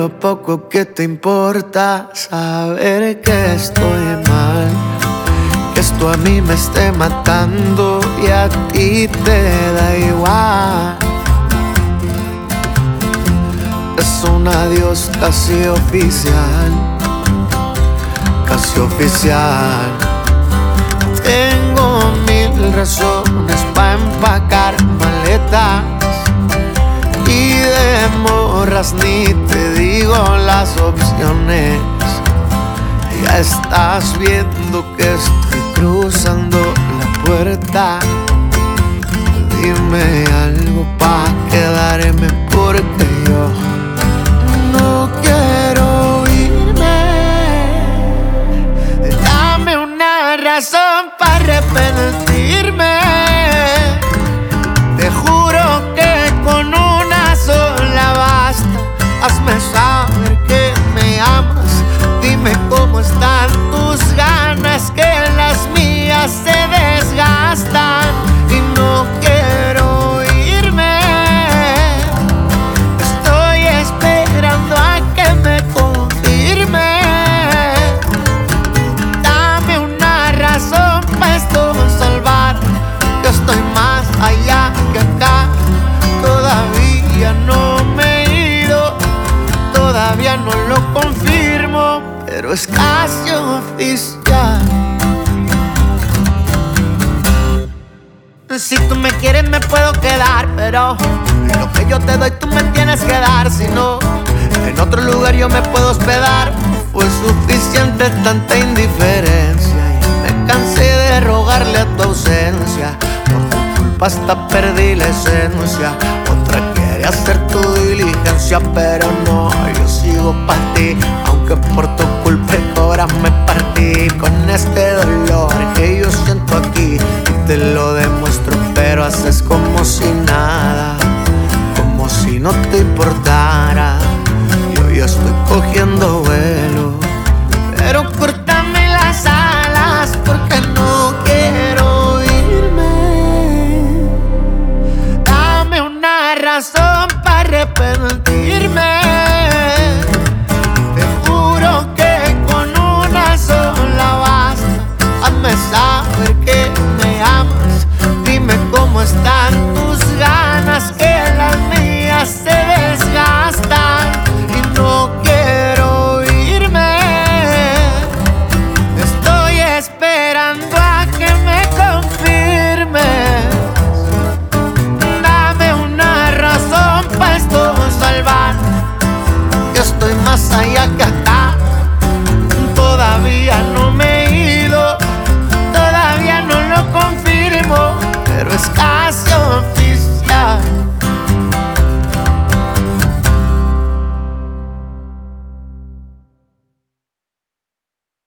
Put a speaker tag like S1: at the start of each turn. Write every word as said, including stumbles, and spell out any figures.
S1: lo poco que te importa saber que estoy mal, que esto a mí me esté matando y a ti te da igual. Es un adiós casi oficial, casi oficial. Tengo mil razones para empacar maletas y de morras ni te digo las opciones. Ya estás viendo que estoy cruzando la puerta. Dime algo pa' quedarme porque yo no quiero irme. Dame una razón para arrepentirme. Te juro que con una sola basta. Hazme saber que me amas. Dime cómo están tus ganas, que las mías se desgastan. Y no quiero irme. Estoy esperando a que me confirme. Dame una razón para esto salvar. Yo estoy más allá que acá. Todavía no me he ido, todavía no lo confirmo, pero es casi oficial. Si tú me quieres me puedo quedar, pero lo que yo te doy tú me tienes que dar. Si no, en otro lugar yo me puedo hospedar. Fue suficiente tanta indiferencia. Ya me cansé de rogarle a tu ausencia. Por tu culpa hasta perdí la esencia. Otra quiere hacer tu diligencia, pero no, yo sigo pa' ti, aunque por tu